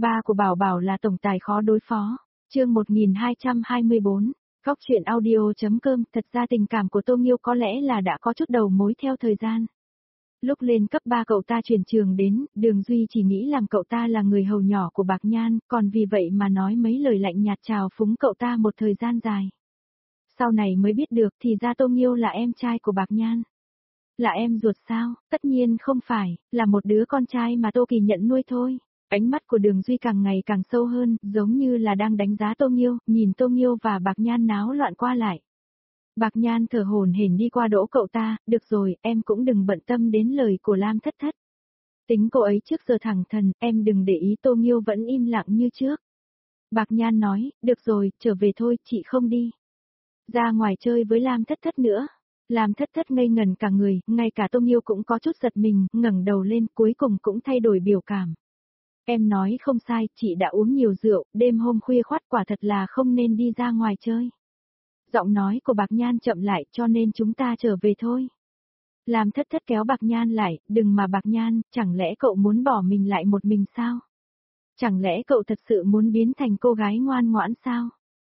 Ba của Bảo Bảo là tổng tài khó đối phó. Chương 1224, Góc truyện audio.com. Thật ra tình cảm của Tô Nghiêu có lẽ là đã có chút đầu mối theo thời gian. Lúc lên cấp 3 cậu ta chuyển trường đến, Đường Duy chỉ nghĩ làm cậu ta là người hầu nhỏ của Bạc Nhan, còn vì vậy mà nói mấy lời lạnh nhạt chào phúng cậu ta một thời gian dài. Sau này mới biết được thì ra Tô Nghiêu là em trai của Bạc Nhan. Là em ruột sao? Tất nhiên không phải, là một đứa con trai mà Tô Kỳ nhận nuôi thôi. Ánh mắt của Đường Duy càng ngày càng sâu hơn, giống như là đang đánh giá Tô Nghiêu, nhìn Tô Nghiêu và Bạc Nhan náo loạn qua lại. Bạc Nhan thở hổn hển đi qua đỗ cậu ta, được rồi, em cũng đừng bận tâm đến lời của Lam Thất Thất. Tính cô ấy trước giờ thẳng thần, em đừng để ý. Tô Nghiêu vẫn im lặng như trước. Bạc Nhan nói, được rồi, trở về thôi, chị không đi. Ra ngoài chơi với Lam Thất Thất nữa. Lam Thất Thất ngây ngần cả người, ngay cả Tô Nghiêu cũng có chút giật mình, ngẩng đầu lên, cuối cùng cũng thay đổi biểu cảm. Em nói không sai, chị đã uống nhiều rượu, đêm hôm khuya khoắt quả thật là không nên đi ra ngoài chơi. Giọng nói của Bạc Nhan chậm lại, cho nên chúng ta trở về thôi. Lam Thất Thất kéo Bạc Nhan lại, đừng mà Bạc Nhan, chẳng lẽ cậu muốn bỏ mình lại một mình sao? Chẳng lẽ cậu thật sự muốn biến thành cô gái ngoan ngoãn sao?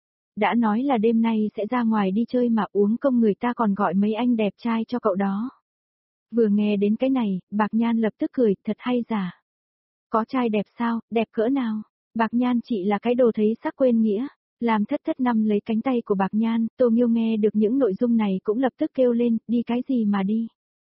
Đã nói là đêm nay sẽ ra ngoài đi chơi mà uống công người ta còn gọi mấy anh đẹp trai cho cậu đó. Vừa nghe đến cái này, Bạc Nhan lập tức cười, thật hay giả. Có trai đẹp sao, đẹp cỡ nào? Bạc Nhan chị là cái đồ thấy sắc quên nghĩa. Lam Thất Thất nắm lấy cánh tay của Bạc Nhan, Tô Nghiêu nghe được những nội dung này cũng lập tức kêu lên, đi cái gì mà đi?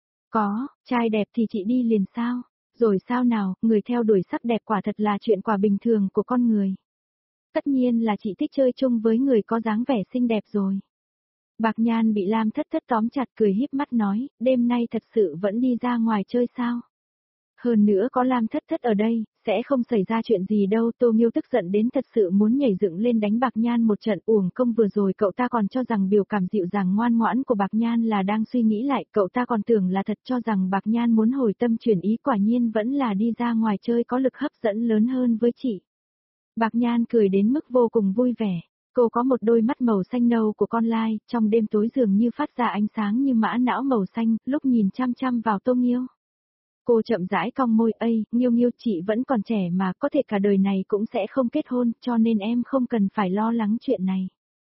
Có, trai đẹp thì chị đi liền sao? Rồi sao nào, người theo đuổi sắc đẹp quả thật là chuyện quả bình thường của con người. Tất nhiên là chị thích chơi chung với người có dáng vẻ xinh đẹp rồi. Bạc Nhan bị Lam Thất Thất tóm chặt cười híp mắt nói, đêm nay thật sự vẫn đi ra ngoài chơi sao? Hơn nữa có Lam Thất Thất ở đây, sẽ không xảy ra chuyện gì đâu. Tô Nghiêu tức giận đến thật sự muốn nhảy dựng lên đánh Bạc Nhan một trận. Uổng công vừa rồi cậu ta còn cho rằng biểu cảm dịu dàng ngoan ngoãn của Bạc Nhan là đang suy nghĩ lại, cậu ta còn tưởng là thật, cho rằng Bạc Nhan muốn hồi tâm chuyển ý, quả nhiên vẫn là đi ra ngoài chơi có lực hấp dẫn lớn hơn với chị. Bạc Nhan cười đến mức vô cùng vui vẻ. Cô có một đôi mắt màu xanh nâu của con lai, trong đêm tối dường như phát ra ánh sáng như mã não màu xanh, lúc nhìn chăm chăm vào Tô Nghiêu. Cô chậm rãi cong môi, Nghiêu Nghiêu, chị vẫn còn trẻ mà, có thể cả đời này cũng sẽ không kết hôn, cho nên em không cần phải lo lắng chuyện này.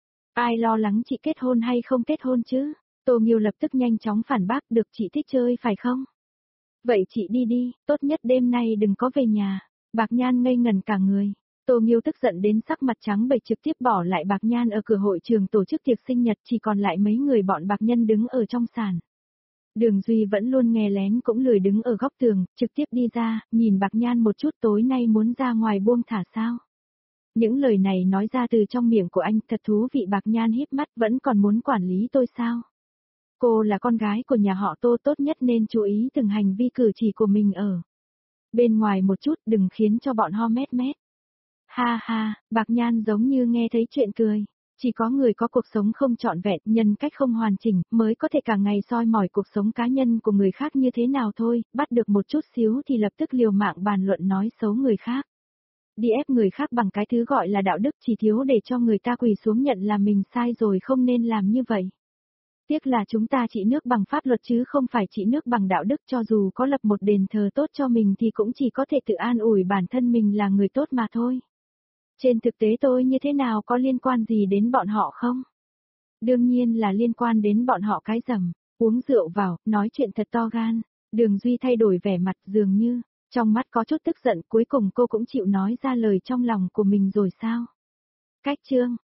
Ai lo lắng chị kết hôn hay không kết hôn chứ? Tô Nghiêu lập tức nhanh chóng phản bác, được, chị thích chơi phải không? Vậy chị đi đi, tốt nhất đêm nay đừng có về nhà. Bạc Nhan ngây ngần cả người. Tô Nghiêu tức giận đến sắc mặt trắng bệch, trực tiếp bỏ lại Bạc Nhan ở cửa hội trường tổ chức tiệc sinh nhật, chỉ còn lại mấy người bọn Bạc Nhân đứng ở trong sàn. Đường Duy vẫn luôn nghe lén cũng lười đứng ở góc tường, trực tiếp đi ra, nhìn Bạc Nhan một chút, tối nay muốn ra ngoài buông thả sao? Những lời này nói ra từ trong miệng của anh, thật thú vị. Bạc Nhan híp mắt, vẫn còn muốn quản lý tôi sao? Cô là con gái của nhà họ Tô, tốt nhất nên chú ý từng hành vi cử chỉ của mình ở bên ngoài một chút, đừng khiến cho bọn ho mét mét. Ha ha, Bạc Nhan giống như nghe thấy chuyện cười. Chỉ có người có cuộc sống không trọn vẹn, nhân cách không hoàn chỉnh, mới có thể cả ngày soi mỏi cuộc sống cá nhân của người khác như thế nào thôi, bắt được một chút xíu thì lập tức liều mạng bàn luận nói xấu người khác. Đi ép người khác bằng cái thứ gọi là đạo đức, chỉ thiếu để cho người ta quỳ xuống nhận là mình sai rồi, không nên làm như vậy. Tiếc là chúng ta trị nước bằng pháp luật chứ không phải trị nước bằng đạo đức, cho dù có lập một đền thờ tốt cho mình thì cũng chỉ có thể tự an ủi bản thân mình là người tốt mà thôi. Trên thực tế tôi như thế nào có liên quan gì đến bọn họ không? Đương nhiên là liên quan đến bọn họ cái rầm. Uống rượu vào, nói chuyện thật to gan. Đường Duy thay đổi vẻ mặt, dường như trong mắt có chút tức giận, cuối cùng cô cũng chịu nói ra lời trong lòng của mình rồi sao? Cách chương